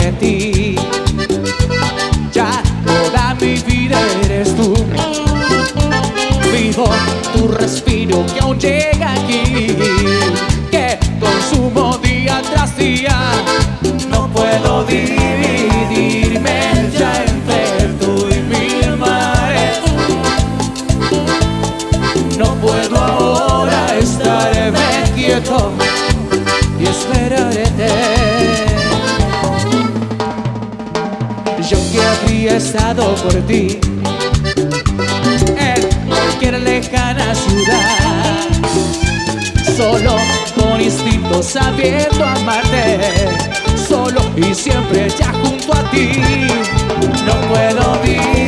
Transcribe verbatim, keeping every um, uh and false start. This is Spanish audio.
de ti. Ya toda mi vida eres tú. Vivo tu respiro que aún llega aquí, que consumo día tras día. No puedo dividirme ya entre tú y mil mares. No puedo ahora estarme quieto y esperarte. Yo que habría estado por ti en cualquier lejana ciudad, solo con instinto sabiendo amarte, solo y siempre ya junto a ti. No puedo vivir